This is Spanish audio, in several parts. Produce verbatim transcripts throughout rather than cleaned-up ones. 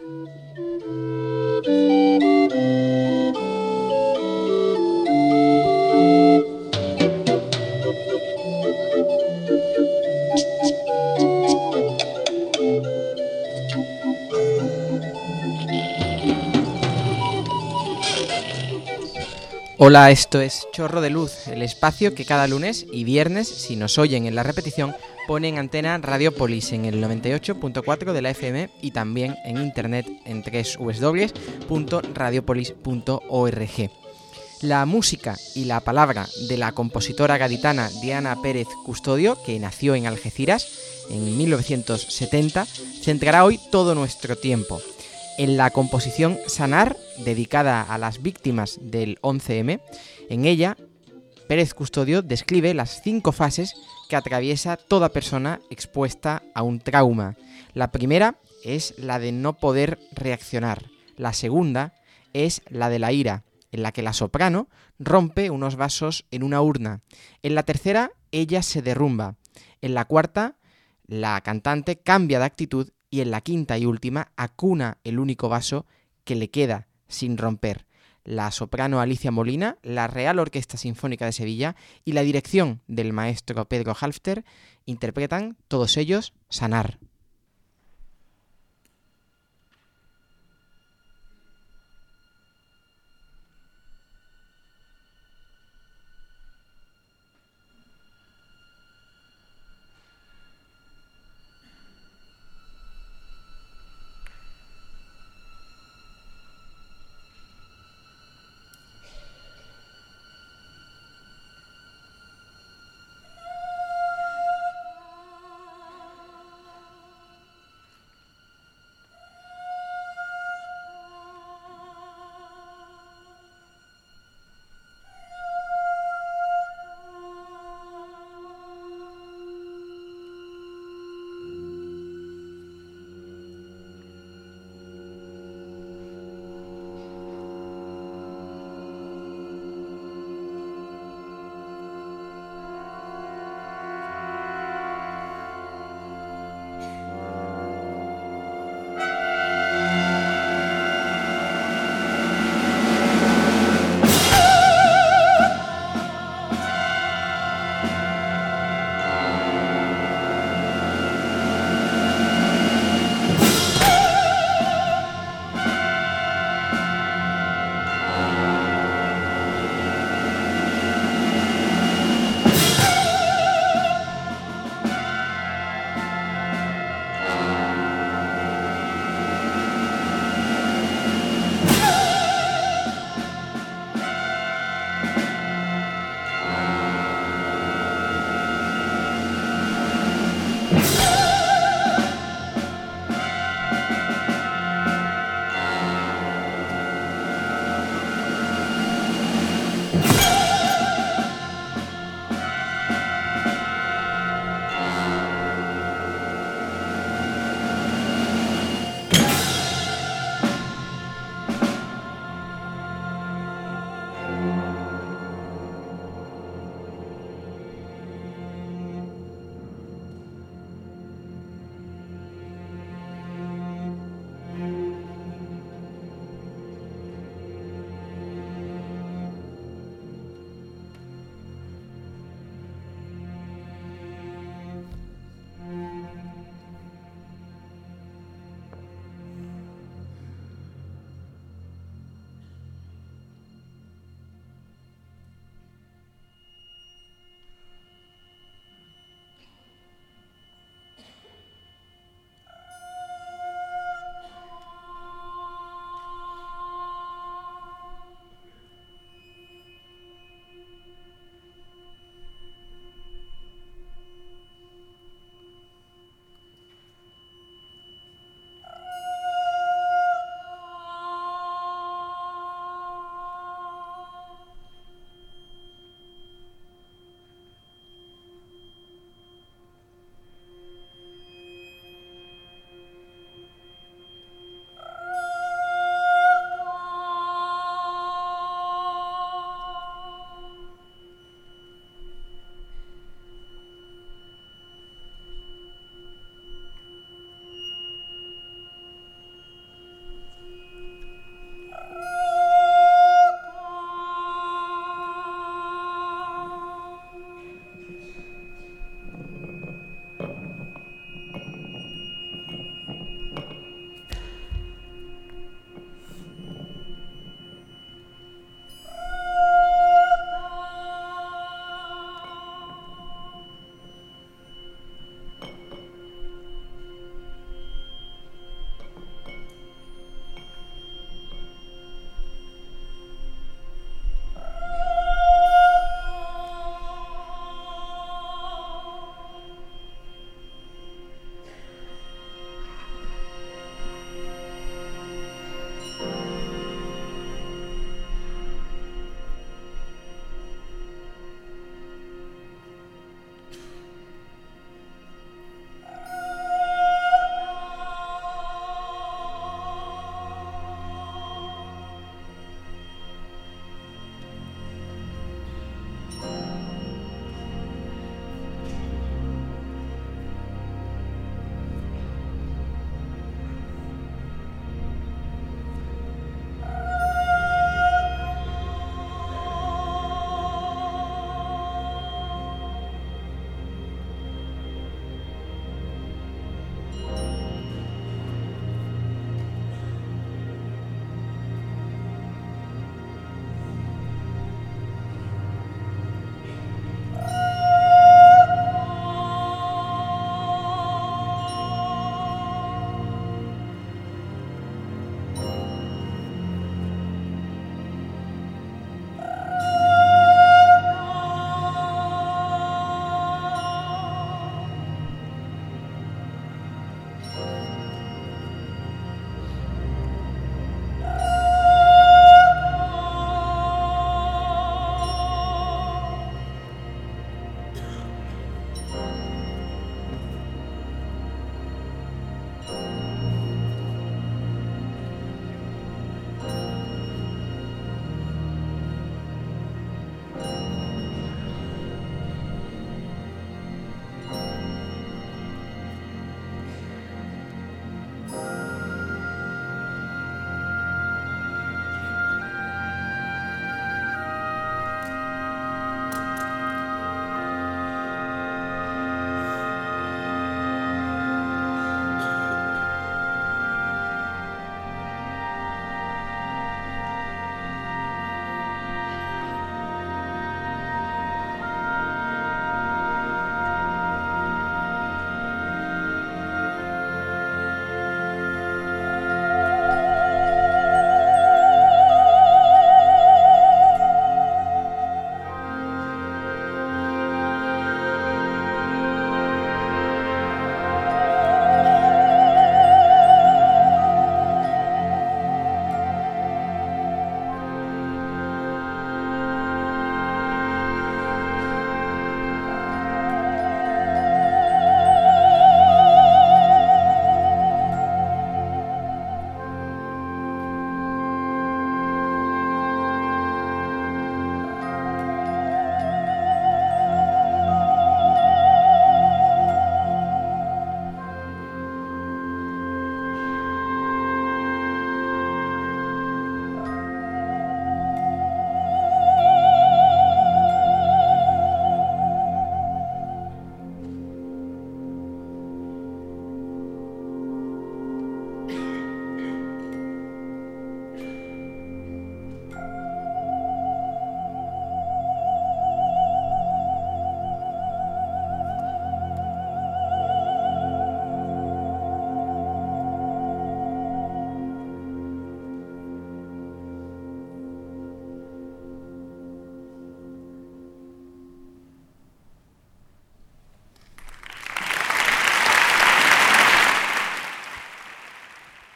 Hola, esto es Chorro de Luz, el espacio que cada lunes y viernes, si nos oyen en la repetición, pone en antena Radiopolis en el noventa y ocho punto cuatro de la F M y también en internet en doble u doble u doble u punto radiopolis punto org. La música y la palabra de la compositora gaditana Diana Pérez Custodio, que nació en Algeciras en mil novecientos setenta, centrará hoy todo nuestro tiempo. En la composición Sanar, dedicada a las víctimas del once eme, en ella, Pérez Custodio describe las cinco fases que atraviesa toda persona expuesta a un trauma. La primera es la de no poder reaccionar. La segunda es la de la ira, en la que la soprano rompe unos vasos en una urna. En la tercera, ella se derrumba. En la cuarta, la cantante cambia de actitud y en la quinta y última acuna el único vaso que le queda sin romper. La soprano Alicia Molina, la Real Orquesta Sinfónica de Sevilla y la dirección del maestro Pedro Halfter interpretan todos ellos Sanar.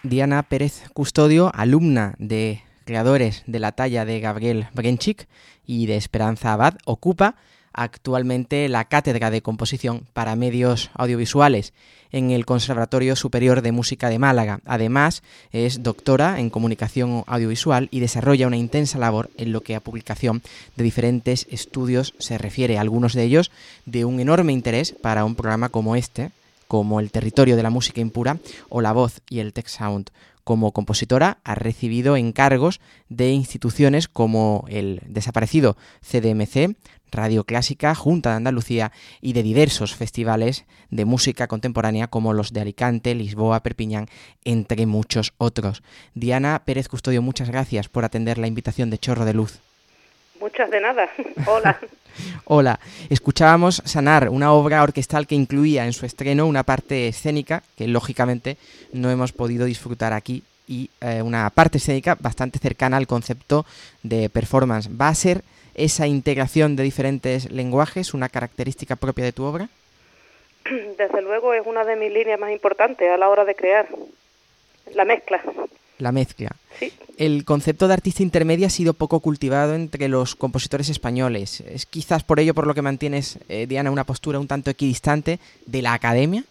Diana Pérez Custodio, alumna de creadores de la talla de Gabriel Brenchik y de Esperanza Abad, ocupa actualmente la cátedra de composición para medios audiovisuales en el Conservatorio Superior de Música de Málaga. Además, es doctora en comunicación audiovisual y desarrolla una intensa labor en lo que a publicación de diferentes estudios se refiere, algunos de ellos de un enorme interés para un programa como este, como El Territorio de la Música Impura o La Voz y el Tech Sound. Como compositora ha recibido encargos de instituciones como el desaparecido C D M C, Radio Clásica, Junta de Andalucía y de diversos festivales de música contemporánea como los de Alicante, Lisboa, Perpiñán, entre muchos otros. Diana Pérez Custodio, muchas gracias por atender la invitación de Chorro de Luz. Muchas de nada. Hola. Hola. Escuchábamos Sanar, una obra orquestal que incluía en su estreno una parte escénica que lógicamente no hemos podido disfrutar aquí y eh, una parte escénica bastante cercana al concepto de performance. ¿Va a ser esa integración de diferentes lenguajes una característica propia de tu obra? Desde luego es una de mis líneas más importantes a la hora de crear, la mezcla. La mezcla. Sí. El concepto de artista intermedia ha sido poco cultivado entre los compositores españoles. ¿Es quizás por ello por lo que mantienes, eh, Diana, una postura un tanto equidistante de la academia?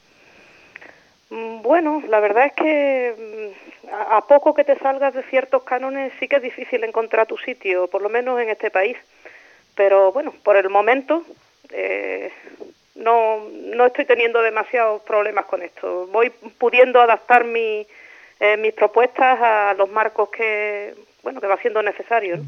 Bueno, la verdad es que a poco que te salgas de ciertos cánones sí que es difícil encontrar tu sitio, por lo menos en este país. Pero bueno, por el momento eh, no, no estoy teniendo demasiados problemas con esto. Voy pudiendo adaptar mi, eh, mis propuestas a los marcos que, bueno, que va siendo necesario, ¿no?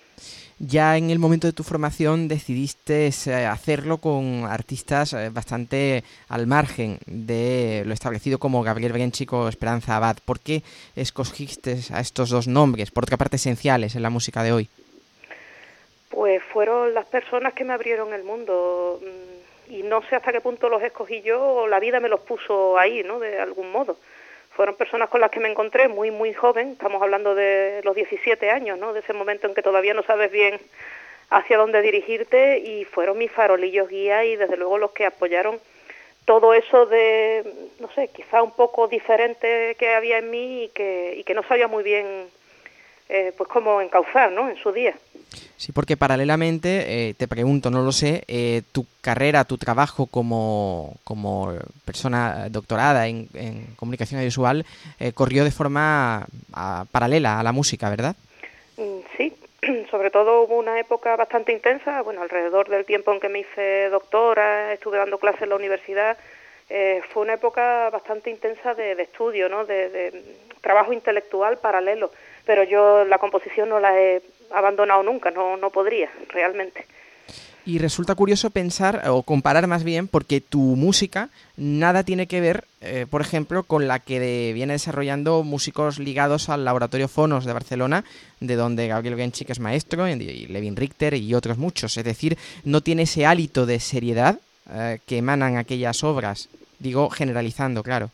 Ya en el momento de tu formación decidiste hacerlo con artistas bastante al margen de lo establecido como Gabriel Brenchik o Esperanza Abad. ¿Por qué escogiste a estos dos nombres, por otra parte esenciales en la música de hoy? Pues fueron las personas que me abrieron el mundo y no sé hasta qué punto los escogí yo o la vida me los puso ahí, ¿no? De algún modo. Fueron personas con las que me encontré muy, muy joven, estamos hablando de los diecisiete años, ¿no? De ese momento en que todavía no sabes bien hacia dónde dirigirte y fueron mis farolillos guía y desde luego los que apoyaron todo eso de, no sé, quizá un poco diferente que había en mí y que, y que no sabía muy bien eh, pues cómo encauzar, ¿no? En su día. Sí, porque paralelamente, eh, te pregunto, no lo sé, eh, tu carrera, tu trabajo como, como persona doctorada en, en comunicación audiovisual eh, corrió de forma a, paralela a la música, ¿verdad? Sí, sobre todo hubo una época bastante intensa, bueno, alrededor del tiempo en que me hice doctora, estuve dando clases en la universidad, eh, fue una época bastante intensa de, de estudio, ¿no? De, de trabajo intelectual paralelo, pero yo la composición no la he abandonado nunca, no, no podría, realmente. Y resulta curioso pensar, o comparar más bien, porque tu música nada tiene que ver, eh, por ejemplo, con la que de, viene desarrollando músicos ligados al Laboratorio Fonos de Barcelona, de donde Gabriel Brenchik es maestro, y Levin Richter y otros muchos. Es decir, no tiene ese hálito de seriedad eh, que emanan aquellas obras, digo, generalizando, claro.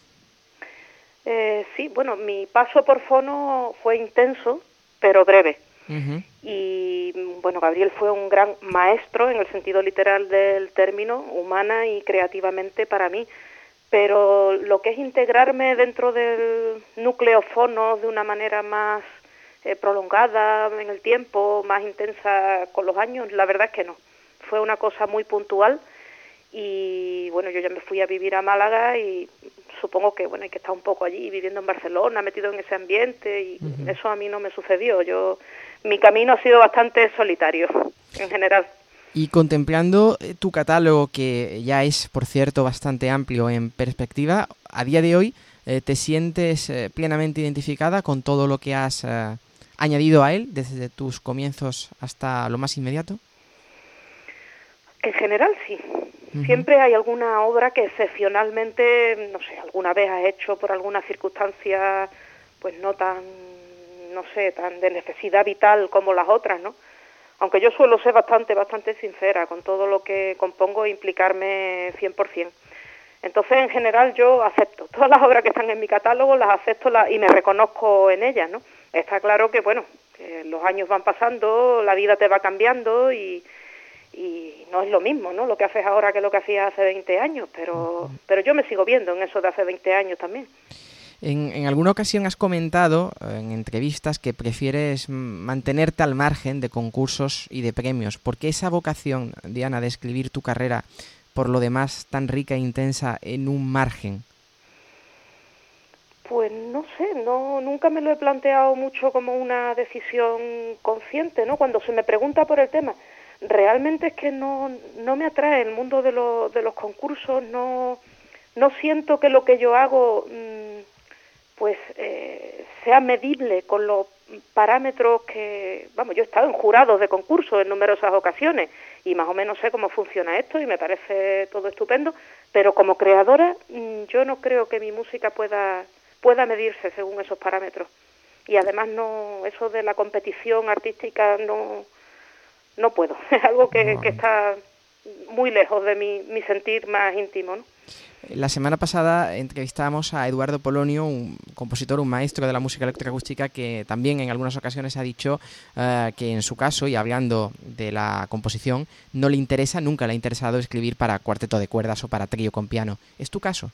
Eh, sí, bueno, mi paso por Fono fue intenso, pero breve. Uh-huh. Y bueno, Gabriel fue un gran maestro en el sentido literal del término, humana y creativamente para mí, pero lo que es integrarme dentro del núcleo Fono de una manera más eh, prolongada en el tiempo, más intensa con los años, la verdad es que no. Fue una cosa muy puntual y bueno, yo ya me fui a vivir a Málaga y supongo que bueno, hay que estar un poco allí viviendo en Barcelona, metido en ese ambiente y uh-huh. Eso a mí no me sucedió. Yo mi camino ha sido bastante solitario en general. Y contemplando tu catálogo, que ya es, por cierto, bastante amplio en perspectiva, a día de hoy, eh, ¿te sientes eh, plenamente identificada con todo lo que has eh, añadido a él desde tus comienzos hasta lo más inmediato? En general, sí. Uh-huh. Siempre hay alguna obra que excepcionalmente, no sé, alguna vez has hecho por alguna circunstancia, pues no tan, no sé, tan de necesidad vital como las otras, ¿no? Aunque yo suelo ser bastante, bastante sincera con todo lo que compongo e implicarme cien por ciento. Entonces, en general, yo acepto. Todas las obras que están en mi catálogo las acepto la, y me reconozco en ellas, ¿no? Está claro que, bueno, que los años van pasando, la vida te va cambiando y, y no es lo mismo, ¿no? Lo que haces ahora que lo que hacías hace veinte años, pero, pero yo me sigo viendo en eso de hace veinte años también. En, en alguna ocasión has comentado en entrevistas que prefieres mantenerte al margen de concursos y de premios. ¿Por qué esa vocación, Diana, de escribir tu carrera, por lo demás tan rica e intensa, en un margen? Pues no sé, no, nunca me lo he planteado mucho como una decisión consciente, ¿no? Cuando se me pregunta por el tema, realmente es que no, no me atrae el mundo de, lo, de los concursos, no, no siento que lo que yo hago mmm, pues eh, sea medible con los parámetros que, vamos, yo he estado en jurados de concursos en numerosas ocasiones y más o menos sé cómo funciona esto y me parece todo estupendo, pero como creadora mmm, yo no creo que mi música pueda... pueda medirse según esos parámetros. Y además no, eso de la competición artística no, no puedo. Es algo que, que está muy lejos de mi, mi sentir más íntimo, ¿no? La semana pasada entrevistábamos a Eduardo Polonio, un compositor, un maestro de la música electroacústica, que también en algunas ocasiones ha dicho uh, que en su caso, y hablando de la composición, no le interesa, nunca le ha interesado escribir para cuarteto de cuerdas o para trío con piano. ¿Es tu caso?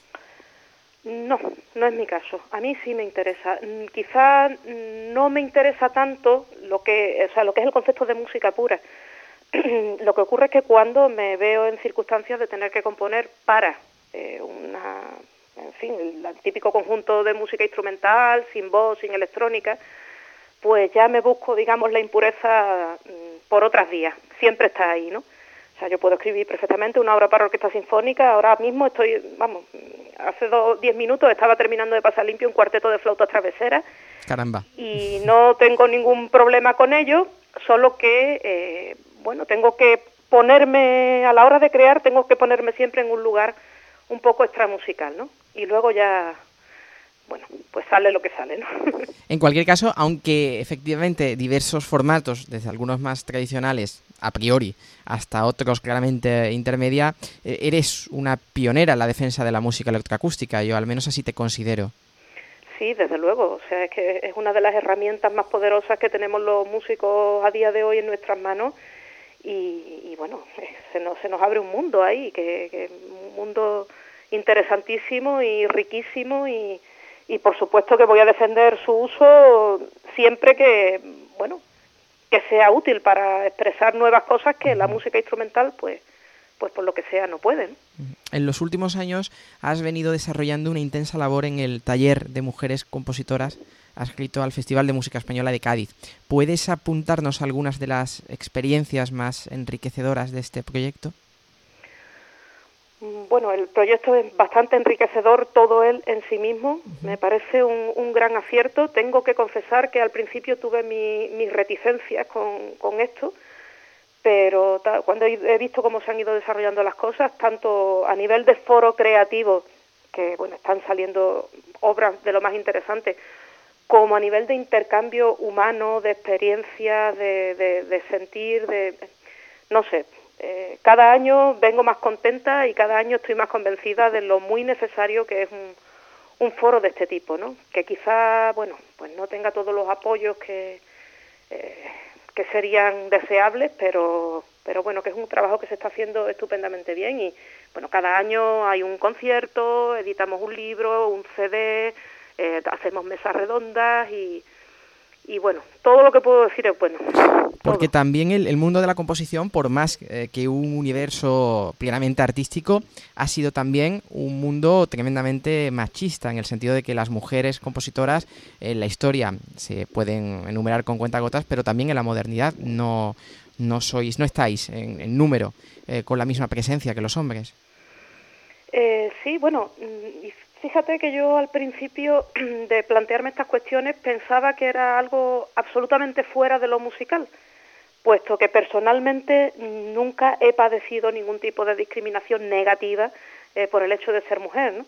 No, no es mi caso. A mí sí me interesa. Quizá no me interesa tanto lo que, o sea, lo que es el concepto de música pura. Lo que ocurre es que cuando me veo en circunstancias de tener que componer para eh, una, en fin, el, el típico conjunto de música instrumental, sin voz, sin electrónica, pues ya me busco, digamos, la impureza mm, por otras vías. Siempre está ahí, ¿no? O sea, yo puedo escribir perfectamente una obra para orquesta sinfónica. Ahora mismo estoy, vamos, hace dos, diez minutos estaba terminando de pasar limpio un cuarteto de flautas traveseras. Caramba. Y no tengo ningún problema con ello, solo que, eh, bueno, tengo que ponerme, a la hora de crear, tengo que ponerme siempre en un lugar un poco extramusical, ¿no? Y luego ya... bueno, pues sale lo que sale, ¿no? En cualquier caso, aunque efectivamente diversos formatos, desde algunos más tradicionales, a priori, hasta otros claramente intermedia, eh, eres una pionera en la defensa de la música electroacústica, yo al menos así te considero. Sí, desde luego, o sea, es que es una de las herramientas más poderosas que tenemos los músicos a día de hoy en nuestras manos y, y bueno, se nos, se nos abre un mundo ahí, que, que un mundo interesantísimo y riquísimo y Y por supuesto que voy a defender su uso siempre que, bueno, que sea útil para expresar nuevas cosas que la música instrumental, pues, pues por lo que sea, no puede, ¿no? En los últimos años has venido desarrollando una intensa labor en el taller de mujeres compositoras adscrito al Festival de Música Española de Cádiz. ¿Puedes apuntarnos algunas de las experiencias más enriquecedoras de este proyecto? Bueno, el proyecto es bastante enriquecedor, todo él en sí mismo. Uh-huh. Me parece un, un gran acierto. Tengo que confesar que al principio tuve mi, mis reticencias con, con esto, pero ta, cuando he visto cómo se han ido desarrollando las cosas, tanto a nivel de foro creativo, que bueno, están saliendo obras de lo más interesante, como a nivel de intercambio humano, de experiencia, de, de, de sentir, de no sé... Eh, cada año vengo más contenta y cada año estoy más convencida de lo muy necesario que es un, un foro de este tipo, ¿no? Que quizá, bueno, pues no tenga todos los apoyos que, eh, que serían deseables, pero, pero bueno, que es un trabajo que se está haciendo estupendamente bien y, bueno, cada año hay un concierto, editamos un libro, un C D, eh, hacemos mesas redondas y... Y bueno, todo lo que puedo decir es bueno. Porque todo. también el, el mundo de la composición, por más eh, que un universo plenamente artístico, ha sido también un mundo tremendamente machista, en el sentido de que las mujeres compositoras en la historia se pueden enumerar con cuentagotas, pero también en la modernidad no, no sois, no estáis en, en número eh, con la misma presencia que los hombres. Eh, sí, bueno, y fíjate que yo al principio de plantearme estas cuestiones pensaba que era algo absolutamente fuera de lo musical, puesto que personalmente nunca he padecido ningún tipo de discriminación negativa eh, por el hecho de ser mujer, ¿no?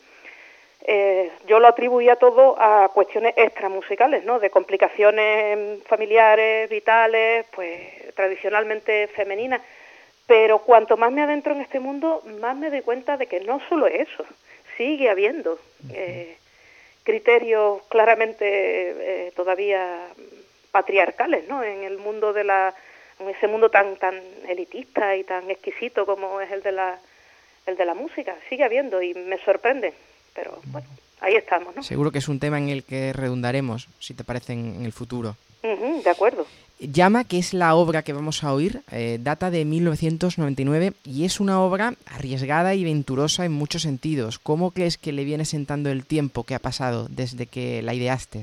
Eh, yo lo atribuía todo a cuestiones extramusicales, ¿no? De complicaciones familiares, vitales, pues tradicionalmente femeninas. Pero cuanto más me adentro en este mundo, más me doy cuenta de que no solo es eso. Sigue habiendo eh, criterios claramente eh, todavía patriarcales, ¿no? En el mundo de la, en ese mundo tan tan elitista y tan exquisito como es el de la el de la música, sigue habiendo y me sorprende, pero bueno, ahí estamos, ¿no? Seguro que es un tema en el que redundaremos, si te parece, en, en el futuro. Uh-huh, de acuerdo. Llama, que es la obra que vamos a oír, eh, data de mil novecientos noventa y nueve y es una obra arriesgada y venturosa en muchos sentidos. ¿Cómo crees que le viene sentando el tiempo que ha pasado desde que la ideaste?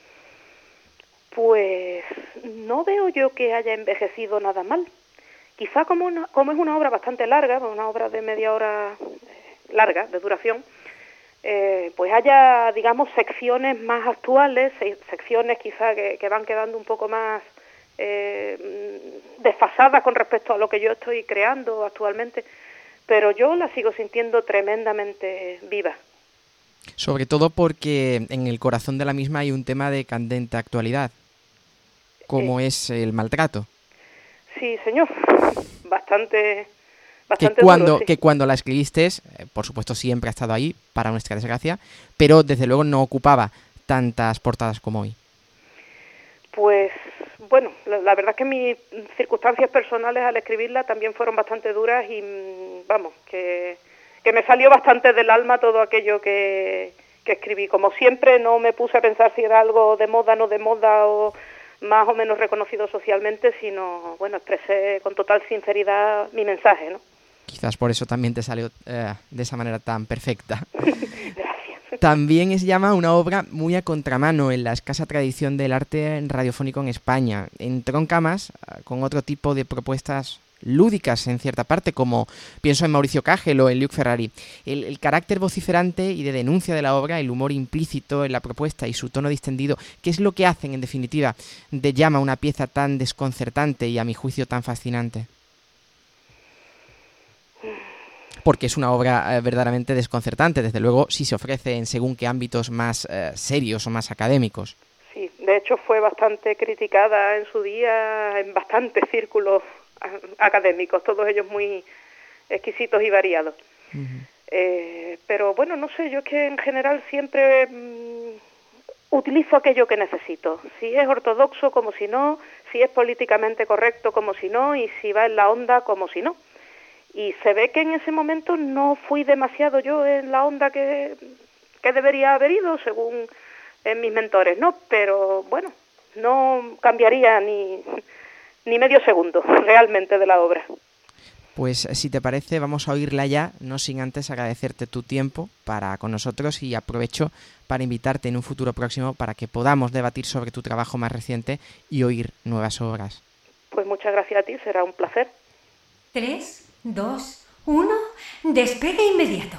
Pues no veo yo que haya envejecido nada mal. Quizá como, una, como es una obra bastante larga, una obra de media hora eh, larga, de duración, eh, pues haya, digamos, secciones más actuales, secciones quizá que, que van quedando un poco más eh, desfasadas con respecto a lo que yo estoy creando actualmente, pero yo la sigo sintiendo tremendamente viva. Sobre todo porque en el corazón de la misma hay un tema de candente actualidad, como eh, es el maltrato. Sí, señor, bastante, bastante que cuando, duro, sí. Que cuando la escribiste, eh, por supuesto siempre ha estado ahí, para nuestra desgracia, pero desde luego no ocupaba tantas portadas como hoy. Pues, bueno, la, la verdad es que mis circunstancias personales al escribirla también fueron bastante duras y, vamos, que, que me salió bastante del alma todo aquello que, que escribí. Como siempre, no me puse a pensar si era algo de moda, no de moda o más o menos reconocido socialmente, sino, bueno, expresé con total sinceridad mi mensaje, ¿no? Quizás por eso también te salió eh, de esa manera tan perfecta. Gracias. También es llama una obra muy a contramano en la escasa tradición del arte radiofónico en España. Entronca más con otro tipo de propuestas lúdicas en cierta parte, como pienso en Mauricio Kagel o en Luc Ferrari. El, el carácter vociferante y de denuncia de la obra, el humor implícito en la propuesta y su tono distendido, ¿qué es lo que hacen, en definitiva, de Llama una pieza tan desconcertante y, a mi juicio, tan fascinante? Porque es una obra eh, verdaderamente desconcertante, desde luego, si se ofrece en según qué ámbitos más eh, serios o más académicos. Sí, de hecho fue bastante criticada en su día en bastantes círculos académicos, todos ellos muy exquisitos y variados. Uh-huh. Eh, pero bueno, no sé, yo es que en general siempre mmm, utilizo aquello que necesito. Si es ortodoxo, como si no, si es políticamente correcto, como si no, y si va en la onda, como si no. Y se ve que en ese momento no fui demasiado yo en la onda que, que debería haber ido, según en mis mentores, ¿no? Pero bueno, no cambiaría ni... ni medio segundo, realmente, de la obra. Pues si te parece, vamos a oírla ya, no sin antes agradecerte tu tiempo para con nosotros y aprovecho para invitarte en un futuro próximo para que podamos debatir sobre tu trabajo más reciente y oír nuevas obras. Pues muchas gracias a ti, será un placer. Tres, dos, uno, despegue inmediato.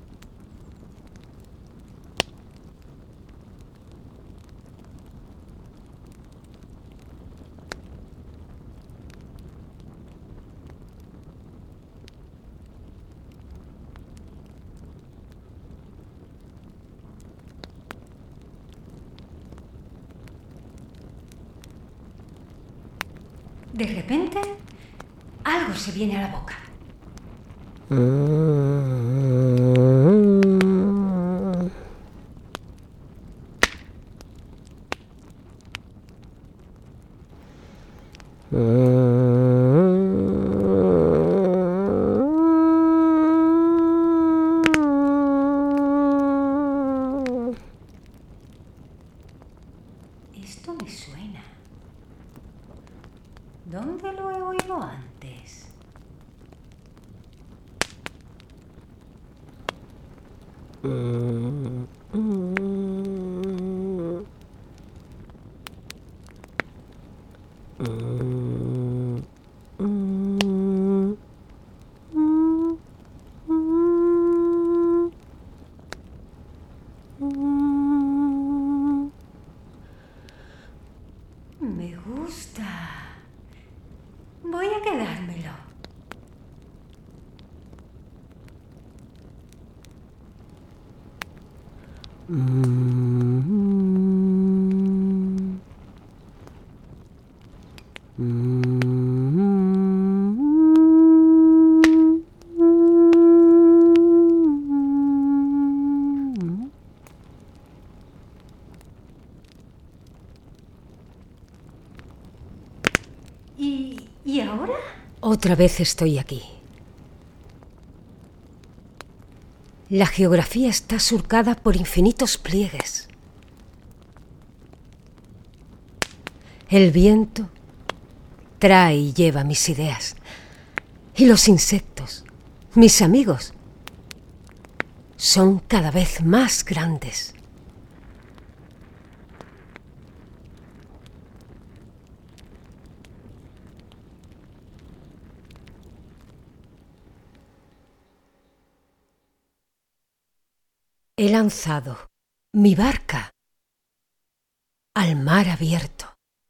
De repente, algo se viene a la boca. Esto me suena. ¿Dónde lo he oído antes? Me gusta. Voy a quedármelo. ¿Y, ¿Y ahora? Otra vez estoy aquí. La geografía está surcada por infinitos pliegues. El viento trae y lleva mis ideas. Y los insectos, mis amigos, son cada vez más grandes. He lanzado mi barca al mar abierto.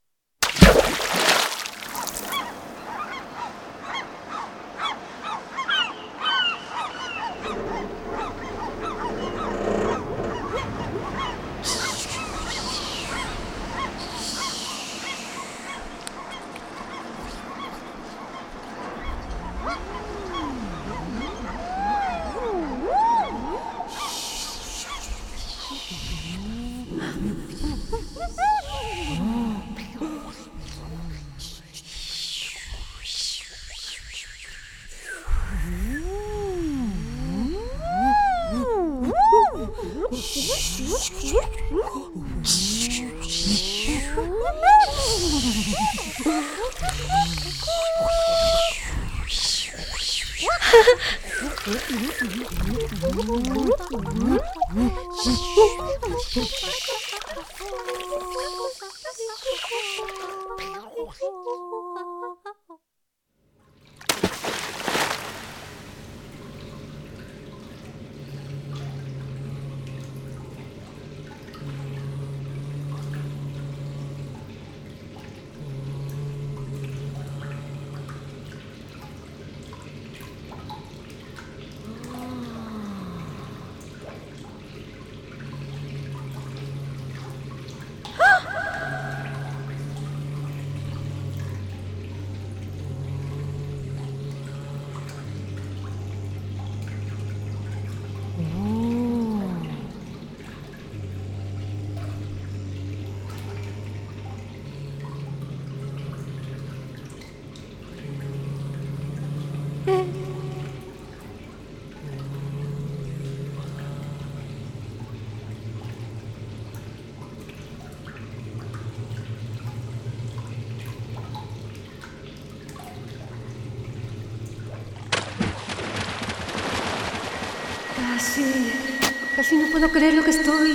Casi, casi no puedo creer lo que estoy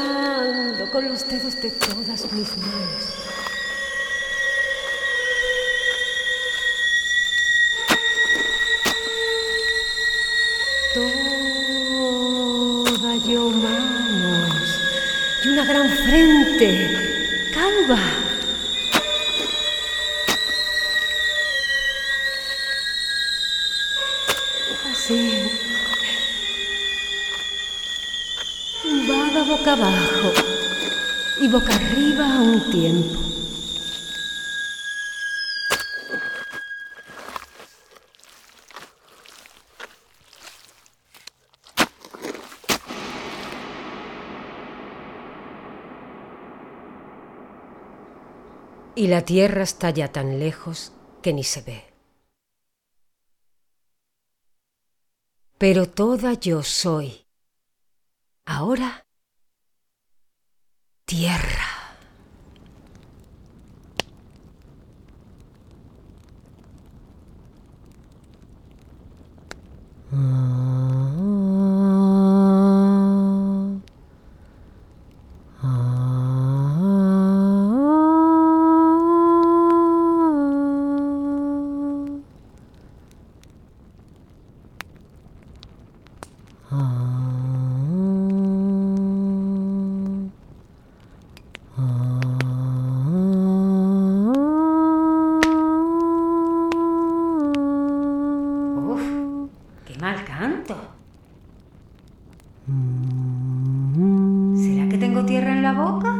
tocando con los dedos de todas mis manos. Toda yo manos y una gran frente, calva. Así. Vaga boca abajo y boca arriba a un tiempo. Y la tierra está ya tan lejos que ni se ve. Pero toda yo soy. Ahora, tierra. Mal canto. ¿Será que tengo tierra en la boca?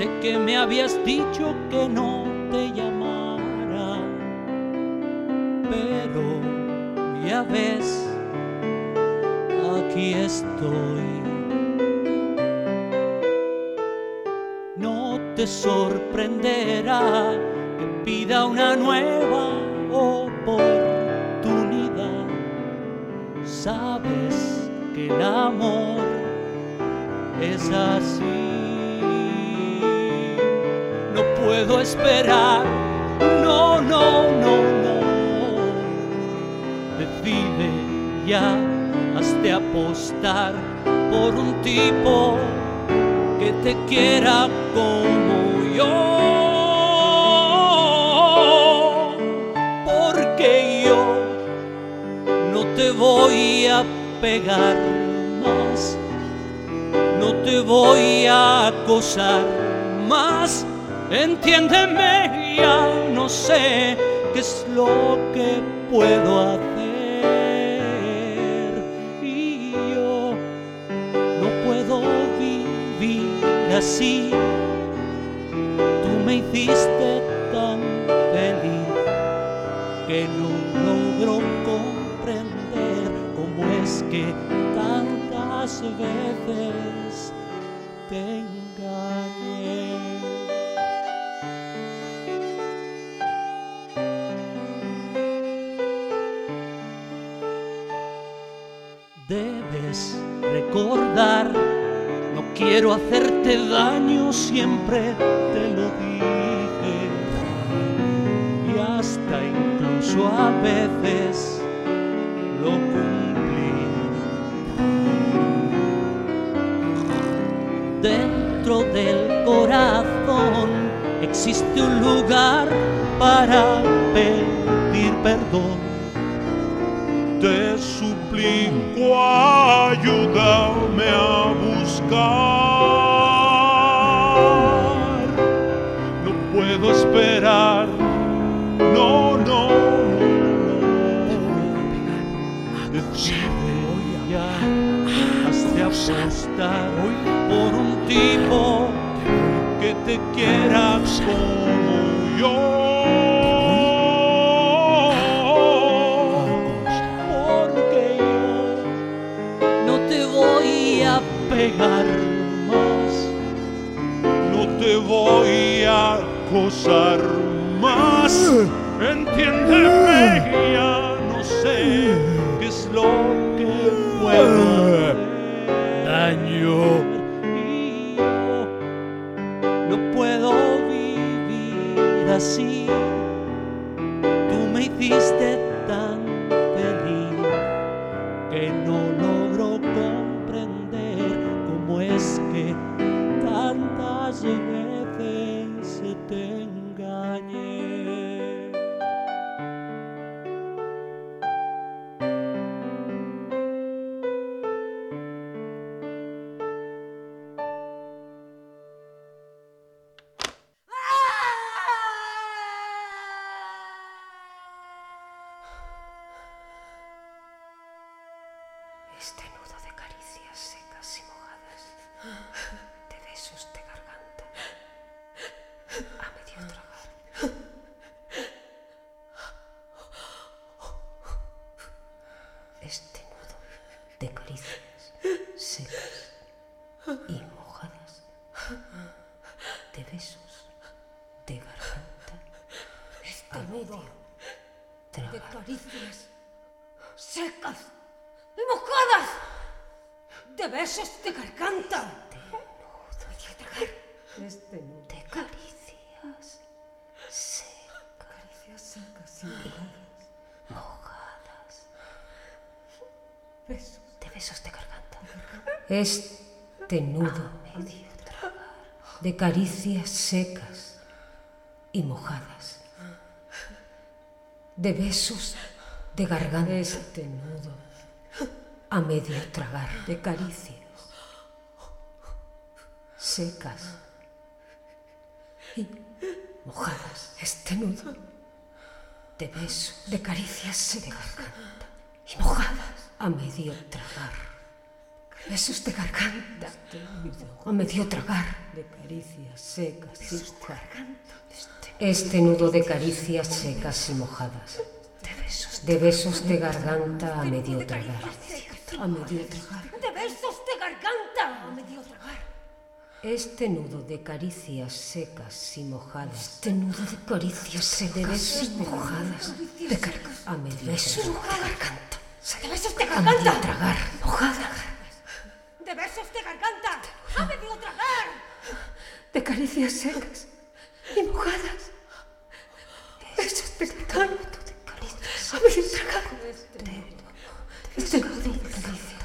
Sé que me habías dicho que no te llamara, pero ya ves, aquí estoy. No te sorprenderá que pida una nueva oportunidad. Sabes que el amor es así. No puedo esperar, no, no, no, no. Decide ya, has de apostar por un tipo que te quiera como yo, porque yo no te voy a pegar más, no te voy a acosar más. Entiéndeme, ya no sé qué es lo que puedo hacer, y yo no puedo vivir así. Tú me hiciste tan feliz que no logro comprender cómo es que tantas veces te engañé. Debes recordar, no quiero hacerte daño, siempre te lo dije, y hasta incluso a veces lo cumplí. Dentro del corazón existe un lugar para pedir perdón. Te suplico, ayúdame a buscar. No puedo esperar, no, no, no. Decide ya, has de apostar por un tipo que te quiera como yo. Pegar más, no te voy a acosar más. Entiéndeme, ya no sé qué es lo que puedo hacer. Daño. Y yo no puedo vivir así. Tú me hiciste tan feliz que no logro comprender cómo es que tantas veces te engañé. Este nudo de caricias secas y mojadas, de besos de garganta, a medio tragar. Este nudo de caricias secas y mojadas, de besos de garganta. Este nudo de caricias secas y mojadas, de besos de garganta. Este nudo de caricias secas, caricias secas y mojadas, besos de besos de garganta. Este nudo de caricias secas y mojadas, de besos de garganta. Este nudo a medio tragar, de caricias secas y mojadas. Este nudo de besos, de caricias secas y mojadas a medio tragar. besos de garganta, a medio tragar, de caricias secas y garganta, este nudo de caricias secas y mojadas, de besos de besos de garganta a medio tragar, a medio tragar, de besos de garganta, a medio tragar. este nudo de caricias secas y mojadas, Este nudo de caricias secas de besos y mojadas, de garganta, a medio besos de tragar, garganta, de besos de a medio garganta, tragar, mojada, de besos de garganta, a medio tragar, de caricias secas y mojadas, besos de garganta, de caricias, a medio tragar, este nudo de este caricias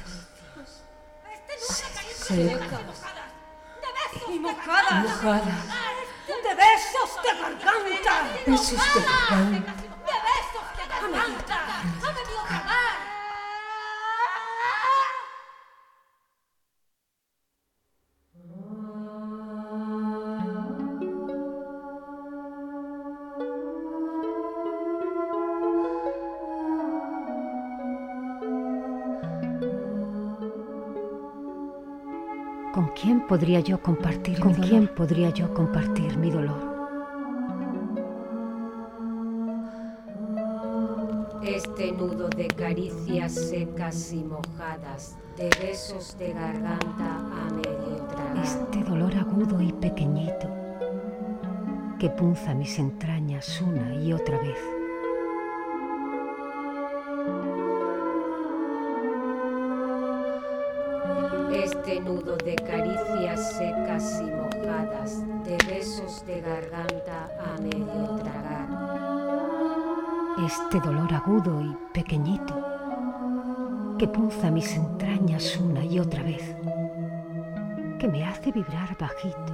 nudo de caricias secas y mojadas, mojadas, de besos de garganta, besos de garganta, de besos de garganta, a medio tragar. ¿Con quién podría yo compartir ¿Con quién podría yo compartir mi dolor? este nudo de caricias secas y mojadas, de besos de garganta a medio tragar, Este dolor agudo y pequeñito que punza mis entrañas una y otra vez. este nudo de caricias secas y mojadas, de besos de garganta a medio tragar, Este dolor agudo y pequeñito que punza mis entrañas una y otra vez, que me hace vibrar bajito.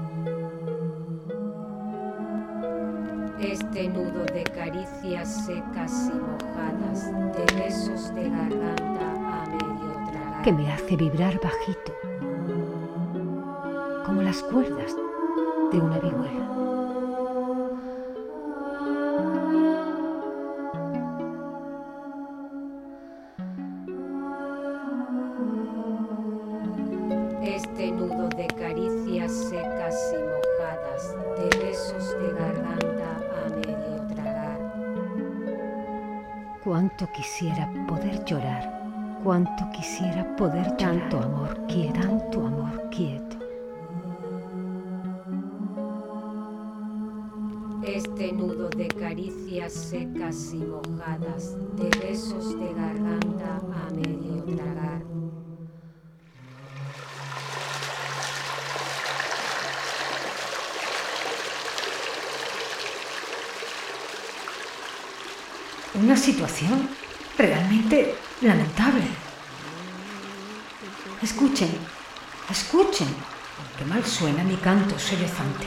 este nudo de caricias secas y mojadas, de besos de garganta a medio tragar, que me hace vibrar bajito, como las cuerdas de una vihuela. este nudo de caricias secas y mojadas, de besos de garganta a medio tragar, Cuánto quisiera poder llorar, cuánto quisiera poder llorar. Tanto amor quieto, tanto amor quieto. este nudo de caricias secas y mojadas, de besos de garganta a medio tragar, Una situación realmente lamentable. Escuchen, escuchen, que mal suena mi canto sollozante.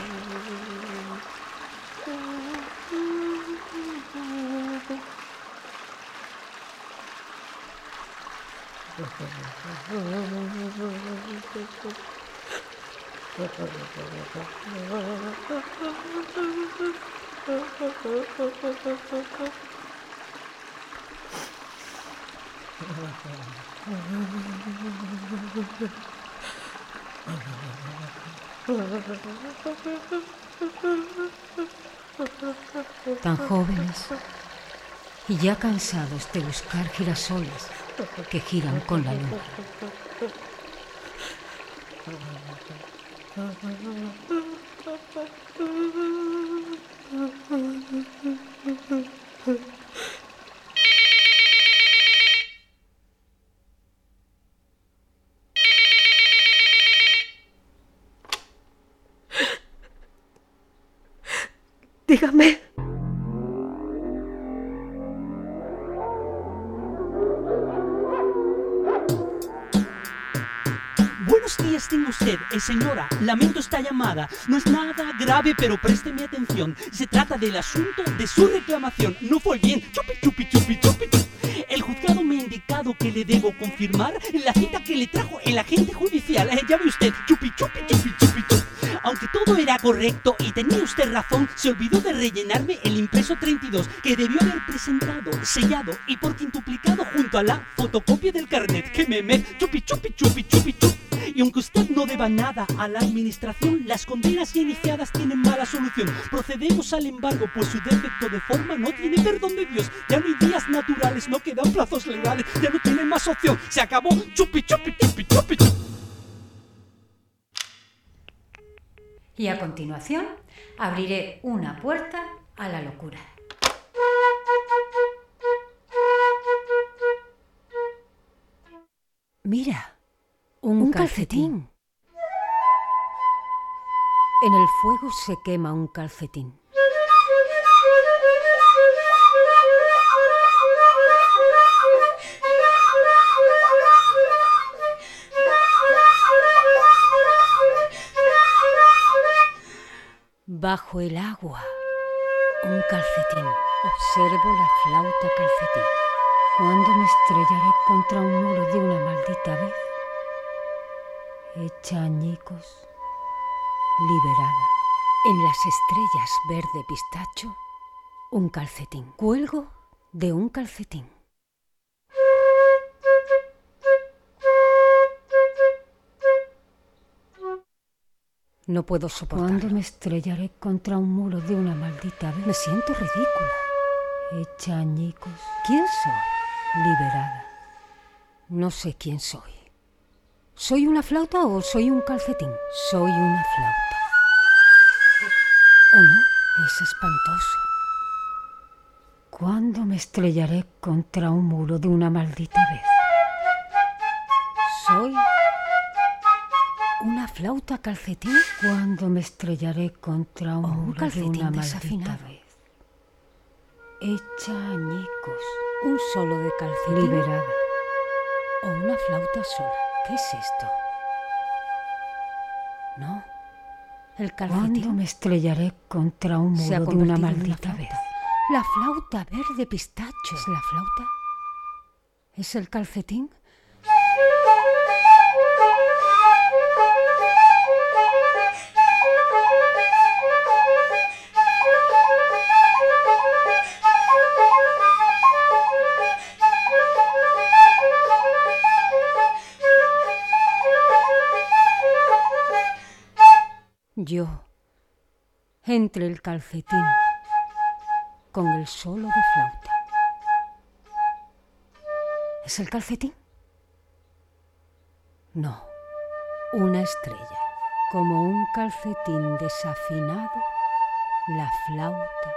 Tan jóvenes y ya cansados de buscar girasoles que giran con la luna. Dígame. Buenos días tenga usted, eh, señora, lamento esta llamada. No es nada grave, pero présteme atención. Se trata del asunto de su reclamación. No fue bien, chupi chupi chupi chupi chupi. El juzgado me ha indicado que le debo confirmar la cita que le trajo el agente judicial. Eh, ya ve usted, chupi chupi chupi chupi chupi. Aunque todo era correcto y tenía usted razón, se olvidó de rellenarme el impreso treinta y dos que debió haber presentado, sellado y por quintuplicado junto a la fotocopia del carnet que me met chupi chupi chupi chupi chupi. Y aunque usted no deba nada a la administración, las condenas ya iniciadas tienen mala solución. Procedemos al embargo, pues su defecto de forma no tiene perdón de Dios. Ya no hay días naturales, no quedan plazos legales, ya no tiene más opción. Se acabó, chupi chupi chupi chupi chupi. Y a continuación, abriré una puerta a la locura. Mira, Un, un calcetín. calcetín. En el fuego se quema un calcetín. Bajo el agua, un calcetín. Observo la flauta calcetín. ¿Cuándo me estrellaré contra un muro de una maldita vez? Hecha añicos, liberada. En las estrellas verde pistacho, un calcetín. Cuelgo de un calcetín. No puedo soportarlo. ¿Cuándo me estrellaré contra un muro de una maldita vez? Me siento ridícula. Hecha añicos. ¿Quién soy? Liberada. No sé quién soy. ¿Soy una flauta o soy un calcetín? Soy una flauta. ¿O no? Es espantoso. ¿Cuándo me estrellaré contra un muro de una maldita vez? Soy una flauta calcetín. ¿Cuándo me estrellaré contra un O un muro de calcetín una maldita desafinado. vez? Hecha añicos. Un solo de calcetín. Liberada. O una flauta sola. ¿Qué es esto? No. El ¿Cuándo calcetín me estrellaré contra un se ha muro de una convertido en maldita flauta. vez? La flauta verde pistacho. ¿Es la flauta? ¿Es el calcetín? Yo, entre el calcetín, con el solo de flauta. ¿Es el calcetín? No, una estrella. Como un calcetín desafinado, la flauta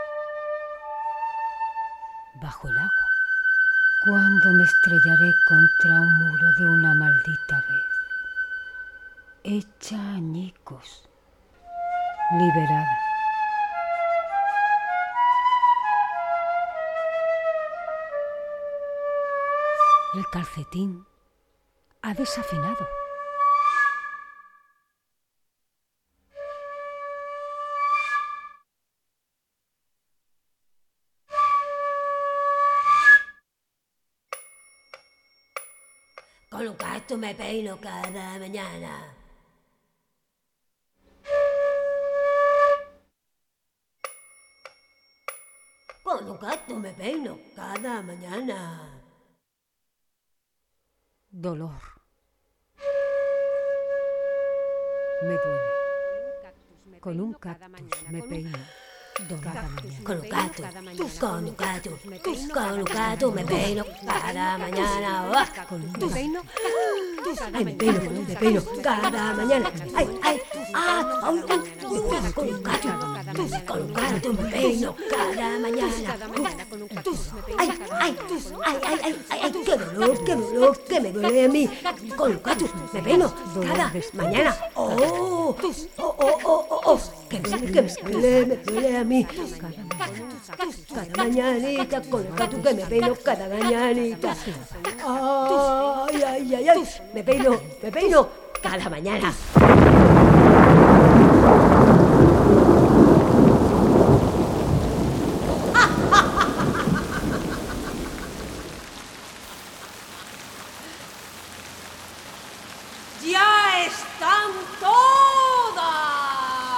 bajo el agua. ¿Cuándo me estrellaré contra un muro de una maldita vez? Hecha añicos. Liberada. El calcetín ha desafinado. Con un gato me peino cada mañana. Con un gato me peino cada mañana. Dolor. Me duele. Con un cactus me peino. Cada mañana. Con un gato, con un gato, con un gato me peino cada mañana. Ah, Con un peino. Ay, me peino, me peino cada mañana. Ay, ay, ah, ay, ay, con un gato, con un gato me peino cada mañana. Ay, ay, ay, ay, ay, ay, qué dolor, qué dolor, que me duele a mí. Con un gato me peino cada mañana. Oh, oh, oh, oh, oh, oh, que me duele, que me duele, me duele a mí. Cada mañanita, con el gato que me peino cada mañanita. Ay, ay, ay, ay, me peino, me peino cada mañana. ¡Ya están todas!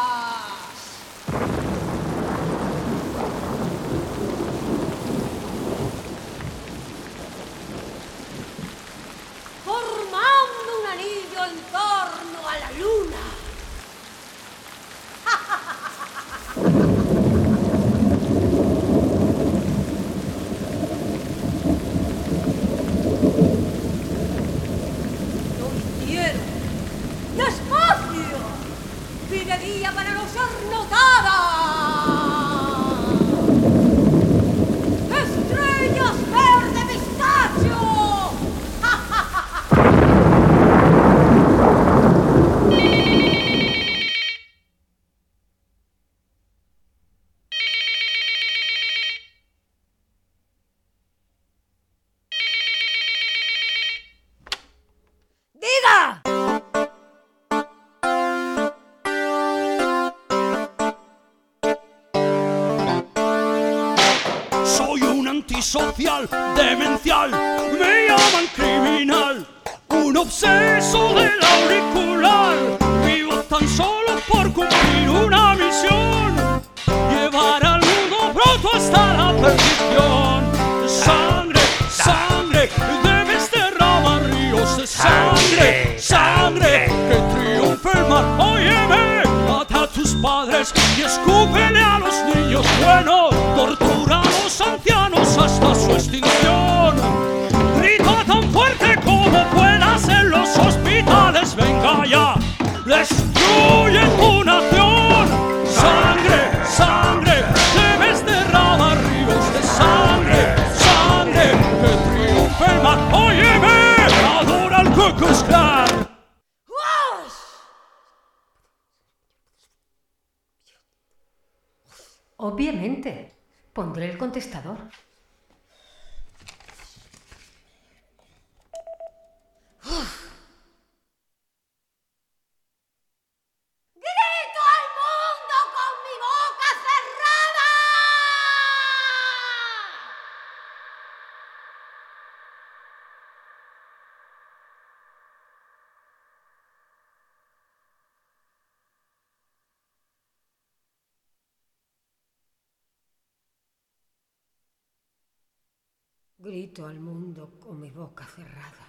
antisocial, demencial, me llaman criminal, un obseso del auricular. Vivo tan solo por cumplir una misión, llevar al mundo pronto hasta la perdición. Sangre, sangre, debes derramar ríos de sangre, sangre, que triunfe el mar. Óyeme, mata a tus padres y escúpele a los niños buenos, tortura a los ancianos hasta su extinción. Grita tan fuerte como puedas en los hospitales, venga ya, destruye tu nación. Sangre, sangre, debes derramar ríos de sangre, sangre, que triunfe el mar. Óyeme, adora al Ku Klux Klan. Obviamente, pondré el contestador. ¡Grito al mundo con mi boca cerrada! Grito al mundo con mi boca cerrada.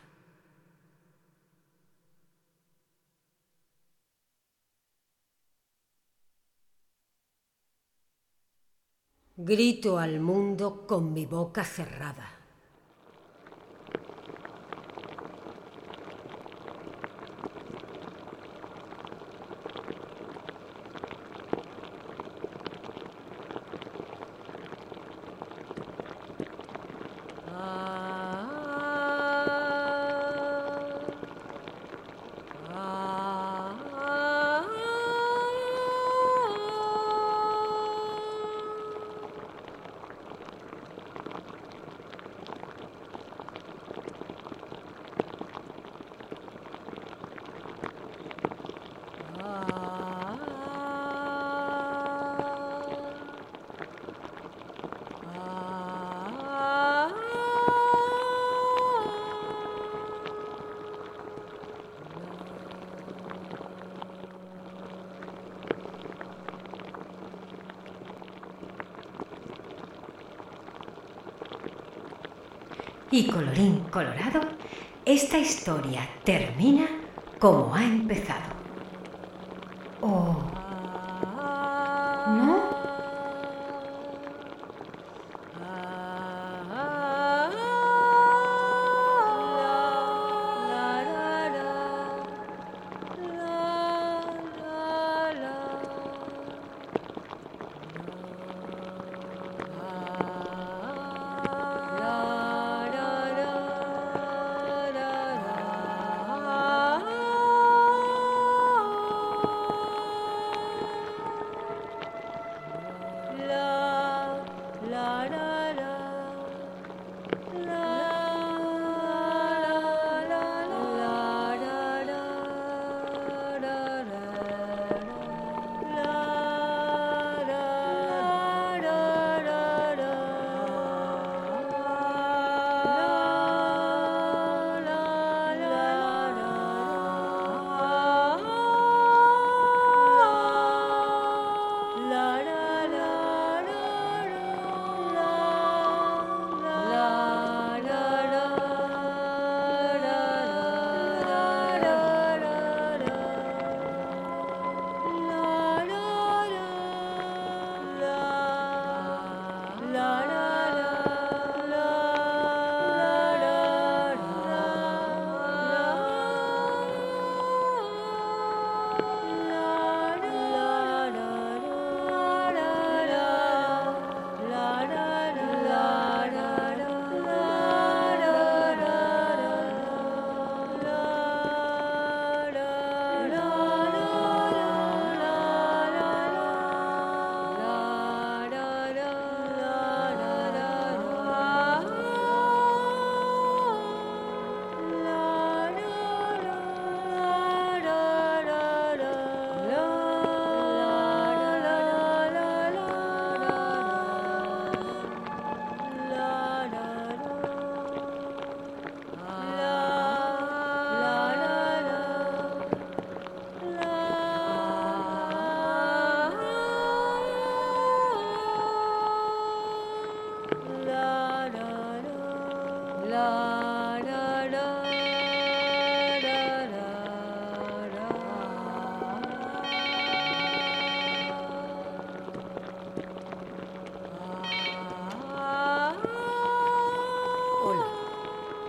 Grito al mundo con mi boca cerrada. Y colorín colorado, esta historia termina como ha empezado. ¿O no?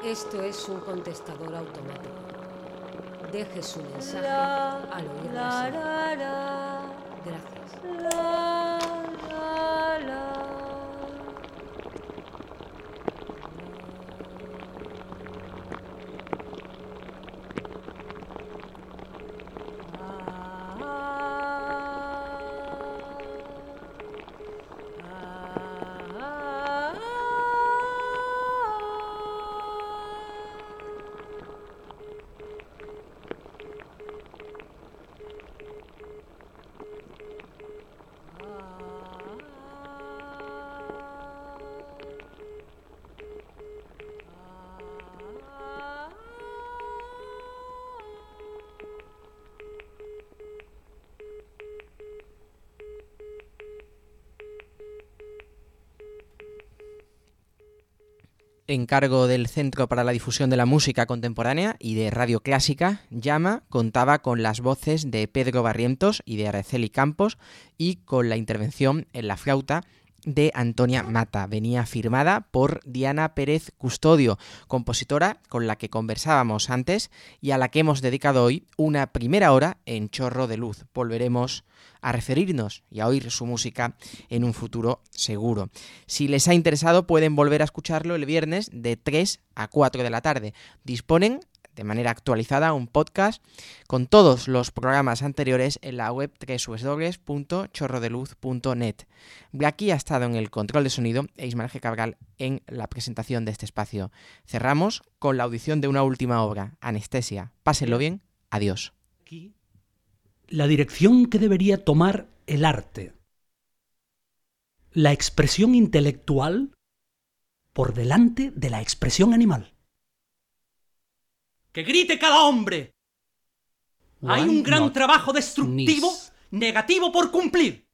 Esto es un contestador automático. Deje su mensaje al oír la señal. Gracias. En cargo del Centro para la Difusión de la Música Contemporánea y de Radio Clásica, Llama contaba con las voces de Pedro Barrientos y de Araceli Campos y con la intervención en la flauta de Antonia Mata. Venía firmada por Diana Pérez Custodio, compositora con la que conversábamos antes y a la que hemos dedicado hoy una primera hora en Chorro de Luz. Volveremos a referirnos y a oír su música en un futuro seguro. Si les ha interesado pueden volver a escucharlo el viernes de tres a cuatro de la tarde. Disponen de manera actualizada un podcast con todos los programas anteriores en la web doble u doble u doble u punto chorro de luz punto net. Blackie ha estado en el control de sonido e Ismael G. Cabral en la presentación de este espacio. Cerramos con la audición de una última obra, Anestesia. Pásenlo bien. Adiós. La dirección que debería tomar el arte. La expresión intelectual por delante de la expresión animal. ¡Que grite cada hombre! Hay un gran trabajo destructivo, negativo por cumplir.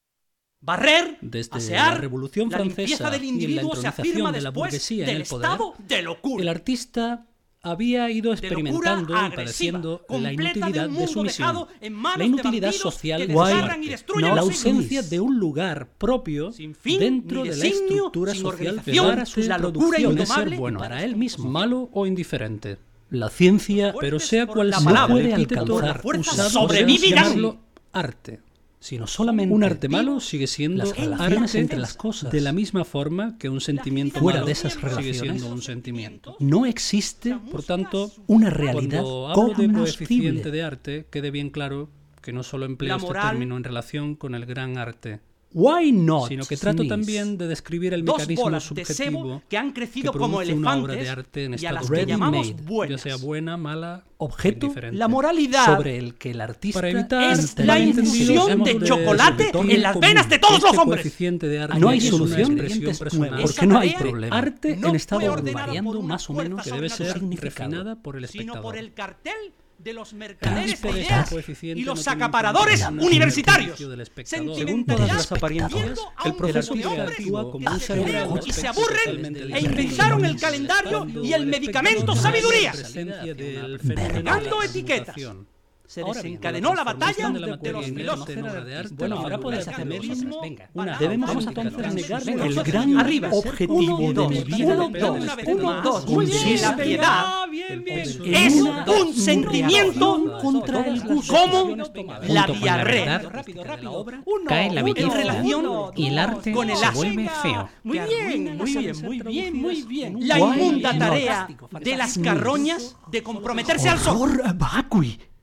Barrer, Desde asear, la Revolución la Francesa limpieza del y en la individuo se afirma entronización de la después burguesía en del el poder, estado de locura. el artista había ido De locura experimentando y agresiva, padeciendo la completa inutilidad de un de, mundo su misión, dejado en manos la de inutilidad bandidos social que de su desgarran arte, y destruyen la los ausencia civiles. de un lugar propio Sin fin, dentro ni de la designio, estructura sin social organización, para sus la locura producciones indomable ser bueno para para esta él mismo, posición. malo o indiferente. La ciencia, pero sea por cual la sea palabra, el puede epíteto alcanzar fuerza, usado, sobrevivirán. podemos llamarlo arte. Sino solamente un arte malo sigue siendo las relaciones arte entre las cosas. de la misma forma que un sentimiento Fuera malo de esas sigue relaciones siendo un sentimiento. No existe, Por tanto, una realidad cuando hablo de coeficiente cognoscible. de arte, quede bien claro que no solo empleo La este moral- término en relación con el gran arte, Why not? sino que trato sneeze? también de describir el Dos mecanismo bolas de subjetivo sebo que han que crecido como produce una obra elefantes de arte en y a estado las que ready llamamos made, buenas. ya sea buena, mala o Objeto, indiferente. la moralidad sobre el que el artista Para evitar es la malentendidos, infusión hemos de de chocolate sobre en las todo venas de todos este los hombres. coeficiente de arte No hay es una solución, expresión ingredientes personal, nuevos. porque no hay Esa problema. tarea arte no en estado fue ordenada variando por más o unas menos que debe fuerzas ser sobrenaturales, refinada por el sino espectador. por el cartel de los mercaderes Este de ideas coeficiente y los no tiene acaparadores en cuenta universitarios. el juicio del espectador. Según todas las las apariencias, el proceso creativo como un cerebro y se aburren e inventaron el calendario y el medicamento la sabiduría. presencia del fenómeno Vergando de la etiquetas. mutación. Se Ahora bien, desencadenó la batalla transformación de la de materia los en filósofos. arte en obra de arte, Bueno, la ahora podéis figura hacer del melismo. filósofo. Venga, Una debemos auténtica entonces negar Venga, el nosotros, gran arriba. objetivo Uno, de dos, mi uno, vida. dos, Una vez uno, más. dos. Muy Consiste bien, la piedad bien, bien. es un sentimiento contra el gusto. como la Junto con diarrea. verdad, Rápido, rápido. cae la En belleza relación y el arte con el se ase. vuelve feo. Muy bien, muy bien, muy bien, muy bien. La Guay, inmunda no. tarea de las carroñas de comprometerse al sol. Horror, vacui.